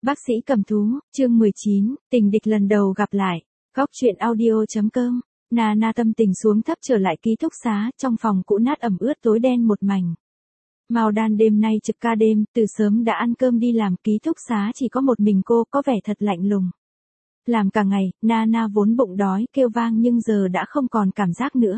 Bác sĩ cầm thú, chương 19, tình địch lần đầu gặp lại. Góc truyện audio.com. Nana tâm tình xuống thấp trở lại ký túc xá, trong phòng cũ nát ẩm ướt tối đen một mảnh. Mao Đan đêm nay trực ca đêm, từ sớm đã ăn cơm đi làm, ký túc xá chỉ có một mình cô, có vẻ thật lạnh lùng. Làm cả ngày, Nana vốn bụng đói kêu vang nhưng giờ đã không còn cảm giác nữa.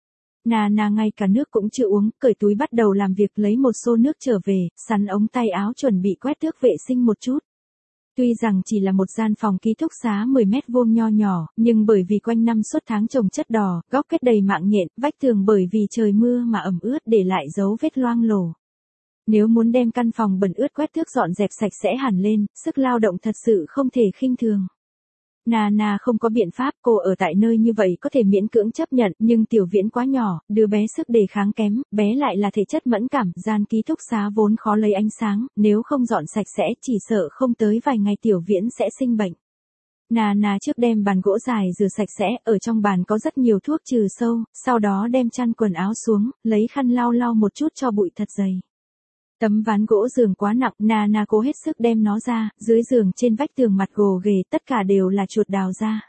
Nana ngay cả nước cũng chưa uống, cởi túi bắt đầu làm việc, lấy một xô nước trở về, sắn ống tay áo chuẩn bị quét tước vệ sinh một chút. Tuy rằng chỉ là một gian phòng ký túc xá 10 mét vuông nho nhỏ, nhưng bởi vì quanh năm suốt tháng trồng chất đỏ, góc kết đầy mạng nhện, vách tường bởi vì trời mưa mà ẩm ướt để lại dấu vết loang lổ. Nếu muốn đem căn phòng bẩn ướt quét tước dọn dẹp sạch sẽ hẳn lên, sức lao động thật sự không thể khinh thường. Nana không có biện pháp, cô ở tại nơi như vậy có thể miễn cưỡng chấp nhận, nhưng Tiểu Viễn quá nhỏ, đứa bé sức đề kháng kém, bé lại là thể chất mẫn cảm, gian ký túc xá vốn khó lấy ánh sáng, nếu không dọn sạch sẽ chỉ sợ không tới vài ngày Tiểu Viễn sẽ sinh bệnh. Nana trước đem bàn gỗ dài rửa sạch sẽ, ở trong bàn có rất nhiều thuốc trừ sâu, sau đó đem chăn quần áo xuống, lấy khăn lau lau một chút cho bụi thật dày. Tấm ván gỗ giường quá nặng, Nana cố hết sức đem nó ra, dưới giường trên vách tường mặt gồ ghề tất cả đều là chuột đào ra.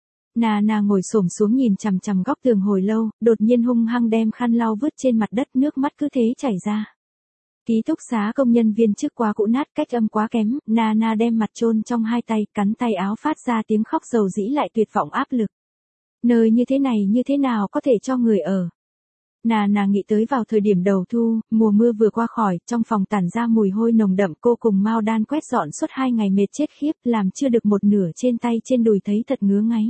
Nana ngồi xổm xuống nhìn chằm chằm góc tường hồi lâu, đột nhiên hung hăng đem khăn lau vứt trên mặt đất, nước mắt cứ thế chảy ra. Ký túc xá công nhân viên trước quá cũ nát, cách âm quá kém, Nana đem mặt chôn trong hai tay, cắn tay áo phát ra tiếng khóc dầu dĩ lại tuyệt vọng áp lực. Nơi như thế này như thế nào có thể cho người ở? Nana nghĩ tới vào thời điểm đầu thu, mùa mưa vừa qua khỏi, trong phòng tản ra mùi hôi nồng đậm, cô cùng Mao Đan quét dọn suốt 2 ngày mệt chết khiếp, làm chưa được một nửa trên tay trên đùi thấy thật ngứa ngáy.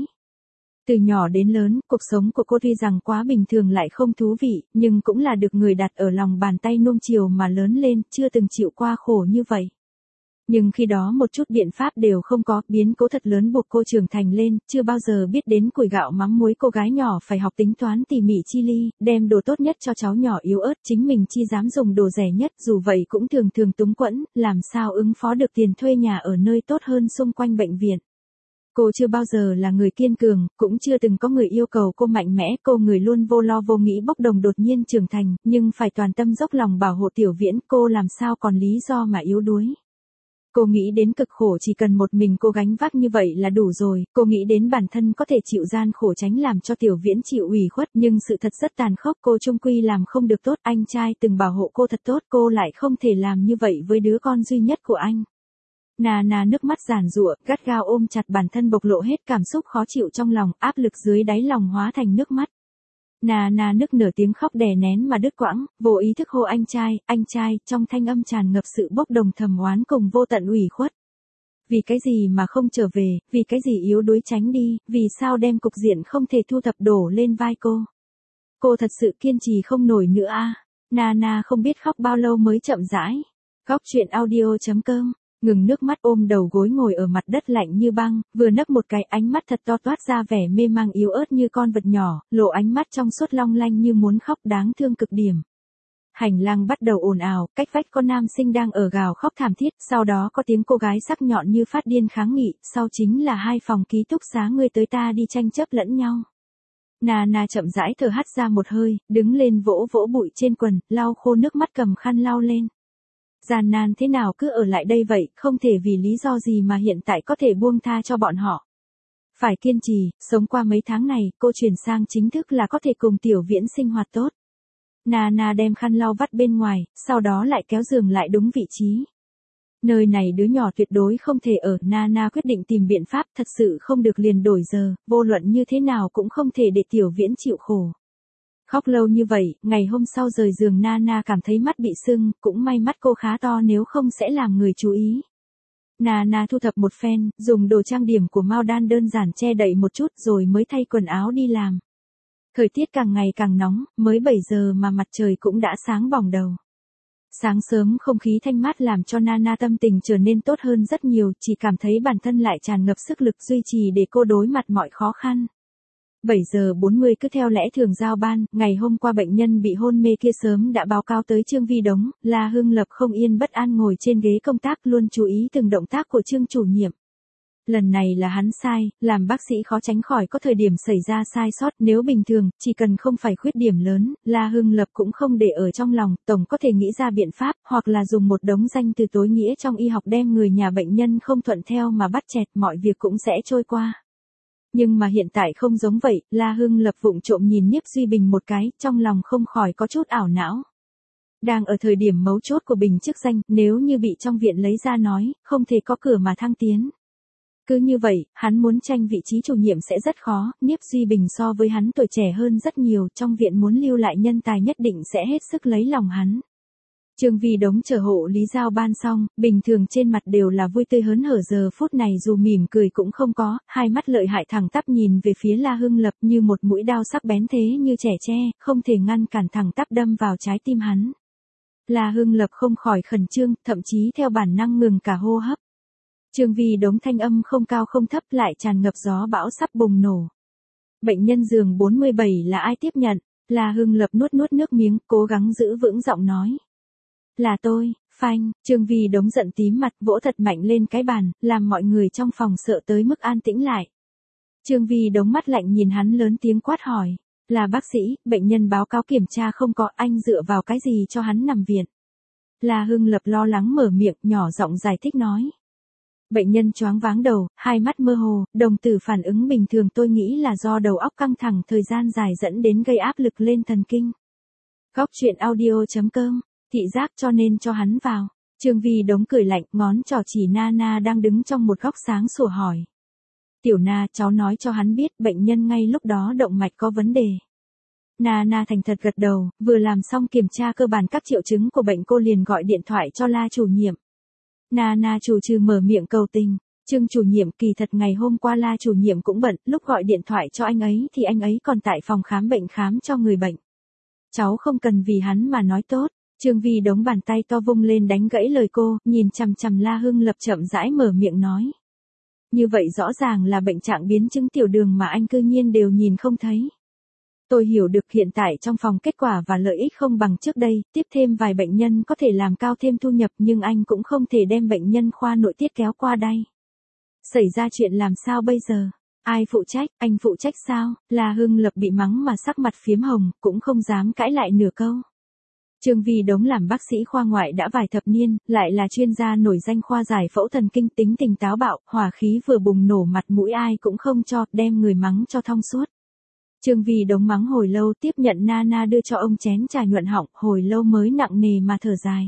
Từ nhỏ đến lớn, cuộc sống của cô tuy rằng quá bình thường lại không thú vị, nhưng cũng là được người đặt ở lòng bàn tay nuông chiều mà lớn lên, chưa từng chịu qua khổ như vậy. Nhưng khi đó một chút biện pháp đều không có, biến cố thật lớn buộc cô trưởng thành lên, chưa bao giờ biết đến củi gạo mắm muối, cô gái nhỏ phải học tính toán tỉ mỉ chi ly, đem đồ tốt nhất cho cháu nhỏ yếu ớt, chính mình chi dám dùng đồ rẻ nhất, dù vậy cũng thường thường túng quẫn, làm sao ứng phó được tiền thuê nhà ở nơi tốt hơn xung quanh bệnh viện. Cô chưa bao giờ là người kiên cường, cũng chưa từng có người yêu cầu cô mạnh mẽ, cô người luôn vô lo vô nghĩ bốc đồng đột nhiên trưởng thành, nhưng phải toàn tâm dốc lòng bảo hộ Tiểu Viễn, cô làm sao còn lý do mà yếu đuối. Cô nghĩ đến cực khổ chỉ cần một mình cô gánh vác như vậy là đủ rồi, cô nghĩ đến bản thân có thể chịu gian khổ tránh làm cho Tiểu Viễn chịu ủy khuất, nhưng sự thật rất tàn khốc, cô chung quy làm không được tốt, anh trai từng bảo hộ cô thật tốt, cô lại không thể làm như vậy với đứa con duy nhất của anh. Nana nước mắt giàn giụa, gắt gao ôm chặt bản thân, bộc lộ hết cảm xúc khó chịu trong lòng, áp lực dưới đáy lòng hóa thành nước mắt. Nana nức nở tiếng khóc đè nén mà đứt quãng, vô ý thức hô anh trai, trong thanh âm tràn ngập sự bốc đồng thầm oán cùng vô tận ủy khuất. Vì cái gì mà không trở về, vì cái gì yếu đuối tránh đi, vì sao đem cục diện không thể thu thập đổ lên vai cô. Cô thật sự kiên trì không nổi nữa à. Nana không biết khóc bao lâu mới chậm rãi. Góc truyện audio.com. Ngừng nước mắt ôm đầu gối ngồi ở mặt đất lạnh như băng, vừa nấc một cái, ánh mắt thật to toát ra vẻ mê mang yếu ớt như con vật nhỏ, lộ ánh mắt trong suốt long lanh như muốn khóc, đáng thương cực điểm. Hành lang bắt đầu ồn ào, cách vách có nam sinh đang ở gào khóc thảm thiết, sau đó có tiếng cô gái sắc nhọn như phát điên kháng nghị, sau chính là hai phòng ký túc xá người tới ta đi tranh chấp lẫn nhau. Nana chậm rãi thở hắt ra một hơi, đứng lên vỗ vỗ bụi trên quần, lau khô nước mắt cầm khăn lau lên. Gian nan thế nào cứ ở lại đây vậy, không thể vì lý do gì mà hiện tại có thể buông tha cho bọn họ. Phải kiên trì, sống qua mấy tháng này, cô chuyển sang chính thức là có thể cùng Tiểu Viễn sinh hoạt tốt. Nana đem khăn lau vắt bên ngoài, sau đó lại kéo giường lại đúng vị trí. Nơi này đứa nhỏ tuyệt đối không thể ở, Nana quyết định tìm biện pháp, thật sự không được liền đổi giờ, vô luận như thế nào cũng không thể để Tiểu Viễn chịu khổ. Khóc lâu như vậy, ngày hôm sau rời giường Nana cảm thấy mắt bị sưng, cũng may mắt cô khá to nếu không sẽ làm người chú ý. Nana thu thập một phen, dùng đồ trang điểm của Mao Đan đơn giản che đậy một chút rồi mới thay quần áo đi làm. Thời tiết càng ngày càng nóng, mới 7 giờ mà mặt trời cũng đã sáng bỏng đầu. Sáng sớm không khí thanh mát làm cho Nana tâm tình trở nên tốt hơn rất nhiều, chỉ cảm thấy bản thân lại tràn ngập sức lực duy trì để cô đối mặt mọi khó khăn. 7 giờ 40 cứ theo lẽ thường giao ban, ngày hôm qua bệnh nhân bị hôn mê kia sớm đã báo cáo tới Trương Vi Đống, La Hưng Lập không yên bất an ngồi trên ghế công tác luôn chú ý từng động tác của Trương chủ nhiệm. Lần này là hắn sai, làm bác sĩ khó tránh khỏi có thời điểm xảy ra sai sót, nếu bình thường, chỉ cần không phải khuyết điểm lớn, La Hưng Lập cũng không để ở trong lòng, tổng có thể nghĩ ra biện pháp, hoặc là dùng một đống danh từ tối nghĩa trong y học đem người nhà bệnh nhân không thuận theo mà bắt chẹt, mọi việc cũng sẽ trôi qua. Nhưng mà hiện tại không giống vậy, La Hưng Lập vụng trộm nhìn Nhiếp Duy Bình một cái, trong lòng không khỏi có chút ảo não. Đang ở thời điểm mấu chốt của Bình chức danh, nếu như bị trong viện lấy ra nói, không thể có cửa mà thăng tiến. Cứ như vậy, hắn muốn tranh vị trí chủ nhiệm sẽ rất khó, Nhiếp Duy Bình so với hắn tuổi trẻ hơn rất nhiều, trong viện muốn lưu lại nhân tài nhất định sẽ hết sức lấy lòng hắn. Trương Vi Đống chờ hộ Lý Giao Ban xong, bình thường trên mặt đều là vui tươi hớn hở, giờ phút này dù mỉm cười cũng không có, hai mắt lợi hại thẳng tắp nhìn về phía La Hưng Lập như một mũi đao sắc bén thế như trẻ tre, không thể ngăn cản thẳng tắp đâm vào trái tim hắn. La Hưng Lập không khỏi khẩn trương, thậm chí theo bản năng ngừng cả hô hấp. Trương Vi Đống thanh âm không cao không thấp lại tràn ngập gió bão sắp bùng nổ. Bệnh nhân giường 47 là ai tiếp nhận? La Hưng Lập nuốt nước miếng, cố gắng giữ vững giọng nói. Là tôi, phanh, Trương Vi Đống giận tím mặt vỗ thật mạnh lên cái bàn, làm mọi người trong phòng sợ tới mức an tĩnh lại. Trương Vi Đống mắt lạnh nhìn hắn lớn tiếng quát hỏi. Là bác sĩ, bệnh nhân báo cáo kiểm tra không có, anh dựa vào cái gì cho hắn nằm viện? La Hưng Lập lo lắng mở miệng, nhỏ giọng giải thích nói. Bệnh nhân choáng váng đầu, hai mắt mơ hồ, đồng tử phản ứng bình thường, tôi nghĩ là do đầu óc căng thẳng thời gian dài dẫn đến gây áp lực lên thần kinh. Góc truyện audio.com, thị giác cho nên cho hắn vào. Trương Vi Đống cười lạnh, ngón trỏ chỉ Nana đang đứng trong một góc sáng sủa hỏi. Tiểu Na, cháu nói cho hắn biết bệnh nhân ngay lúc đó động mạch có vấn đề. Nana thành thật gật đầu, vừa làm xong kiểm tra cơ bản các triệu chứng của bệnh cô liền gọi điện thoại cho La chủ nhiệm. Nana chủ trừ mở miệng cầu tình. Trương chủ nhiệm, kỳ thật ngày hôm qua La chủ nhiệm cũng bận, lúc gọi điện thoại cho anh ấy thì anh ấy còn tại phòng khám bệnh khám cho người bệnh. Cháu không cần vì hắn mà nói tốt. Trương Vi Đống bàn tay to vung lên đánh gãy lời cô, nhìn chằm chằm La Hưng Lập chậm rãi mở miệng nói. Như vậy rõ ràng là bệnh trạng biến chứng tiểu đường mà anh cư nhiên đều nhìn không thấy. Tôi hiểu được hiện tại trong phòng kết quả và lợi ích không bằng trước đây, tiếp thêm vài bệnh nhân có thể làm cao thêm thu nhập nhưng anh cũng không thể đem bệnh nhân khoa nội tiết kéo qua đây. Xảy ra chuyện làm sao bây giờ? Ai phụ trách, anh phụ trách sao? La Hưng Lập bị mắng mà sắc mặt phiếm hồng, cũng không dám cãi lại nửa câu. Trương Vi Đống làm bác sĩ khoa ngoại đã vài thập niên, lại là chuyên gia nổi danh khoa giải phẫu thần kinh, tính tình táo bạo, hỏa khí vừa bùng nổ, mặt mũi ai cũng không cho, đem người mắng cho thong suốt. Trương Vi Đống mắng hồi lâu, tiếp nhận Nana đưa cho ông chén trà nhuận họng, hồi lâu mới nặng nề mà thở dài.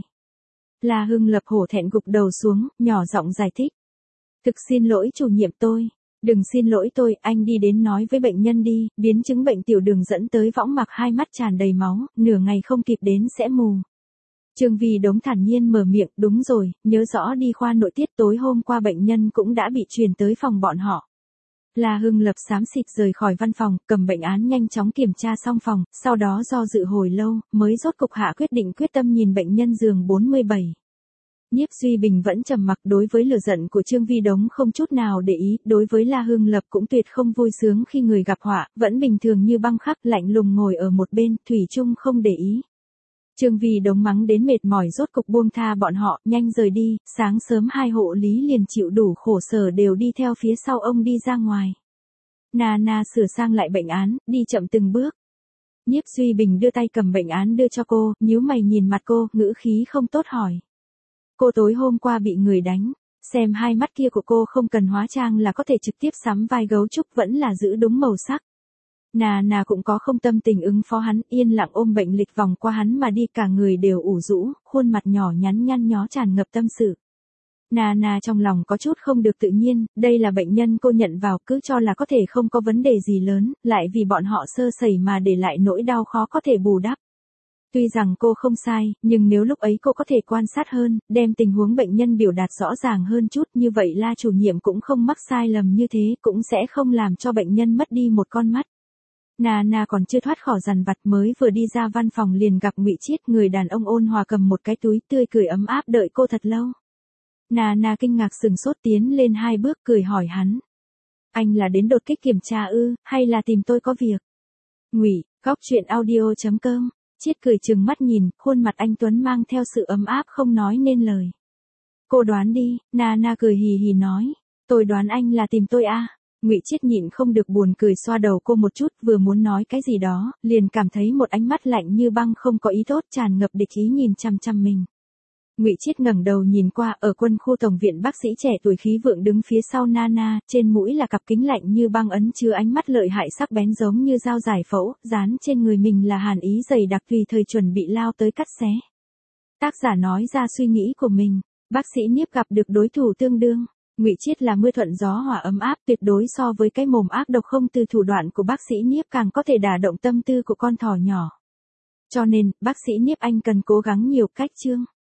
La Hưng Lập hổ thẹn gục đầu xuống, nhỏ giọng giải thích. Thực xin lỗi chủ nhiệm tôi. Đừng xin lỗi tôi, anh đi đến nói với bệnh nhân đi, biến chứng bệnh tiểu đường dẫn tới võng mạc, hai mắt tràn đầy máu, nửa ngày không kịp đến sẽ mù. Trương Vi Đống thản nhiên mở miệng, đúng rồi, nhớ rõ đi khoa nội tiết, tối hôm qua bệnh nhân cũng đã bị truyền tới phòng bọn họ. La Hưng Lập xám xịt rời khỏi văn phòng, cầm bệnh án nhanh chóng kiểm tra xong phòng, sau đó do dự hồi lâu, mới rốt cục hạ quyết định quyết tâm nhìn bệnh nhân giường 47. Nhiếp Duy Bình vẫn trầm mặc, đối với lửa giận của Trương Vi Đống không chút nào để ý, đối với La Hưng Lập cũng tuyệt không vui sướng khi người gặp họa, vẫn bình thường như băng khắc, lạnh lùng ngồi ở một bên, thủy chung không để ý. Trương Vi Đống mắng đến mệt mỏi rốt cục buông tha bọn họ, nhanh rời đi, sáng sớm hai hộ lý liền chịu đủ khổ sở đều đi theo phía sau ông đi ra ngoài. Nana sửa sang lại bệnh án, đi chậm từng bước. Nhiếp Duy Bình đưa tay cầm bệnh án đưa cho cô, nhíu mày nhìn mặt cô, ngữ khí không tốt hỏi. Cô tối hôm qua bị người đánh, xem hai mắt kia của cô không cần hóa trang là có thể trực tiếp sắm vai gấu trúc, vẫn là giữ đúng màu sắc. Nà cũng có không tâm tình ứng phó hắn, yên lặng ôm bệnh lịch vòng qua hắn mà đi, cả người đều ủ rũ, khuôn mặt nhỏ nhắn nhăn nhó tràn ngập tâm sự. Nà trong lòng có chút không được tự nhiên, đây là bệnh nhân cô nhận vào, cứ cho là có thể không có vấn đề gì lớn, lại vì bọn họ sơ sẩy mà để lại nỗi đau khó có thể bù đắp. Tuy rằng cô không sai, nhưng nếu lúc ấy cô có thể quan sát hơn, đem tình huống bệnh nhân biểu đạt rõ ràng hơn chút, như vậy La chủ nhiệm cũng không mắc sai lầm như thế, cũng sẽ không làm cho bệnh nhân mất đi một con mắt. Nà còn chưa thoát khỏi dằn vặt, mới vừa đi ra văn phòng liền gặp Ngụy Chiết, người đàn ông ôn hòa cầm một cái túi, tươi cười ấm áp đợi cô thật lâu. Nà kinh ngạc sừng sốt tiến lên hai bước cười hỏi hắn. Anh là đến đột kích kiểm tra ư, hay là tìm tôi có việc? Ngụy, góc truyện audio.com. Chiết cười trừng mắt nhìn, khuôn mặt anh tuấn mang theo sự ấm áp không nói nên lời. Cô đoán đi, Nana cười hì hì nói. Tôi đoán anh là tìm tôi à? Ngụy Chiết nhịn không được buồn cười xoa đầu cô một chút, vừa muốn nói cái gì đó, liền cảm thấy một ánh mắt lạnh như băng không có ý tốt tràn ngập địch ý nhìn chằm chằm mình. Ngụy Chiết ngẩng đầu nhìn qua, ở quân khu tổng viện bác sĩ trẻ tuổi khí vượng đứng phía sau Nana, trên mũi là cặp kính lạnh như băng ấn chứa ánh mắt lợi hại sắc bén giống như dao giải phẫu, dán trên người mình là hàn ý dày đặc tùy thời chuẩn bị lao tới cắt xé. Tác giả nói ra suy nghĩ của mình, bác sĩ Niếp gặp được đối thủ tương đương. Ngụy Chiết là mưa thuận gió hòa ấm áp, tuyệt đối so với cái mồm ác độc không từ thủ đoạn của bác sĩ Niếp càng có thể đả động tâm tư của con thỏ nhỏ. Cho nên, bác sĩ Niếp anh cần cố gắng nhiều cách chương.